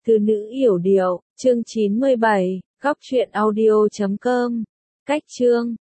Từ nữ yểu điệu, chương 97, góc truyện audio.com. Cách chương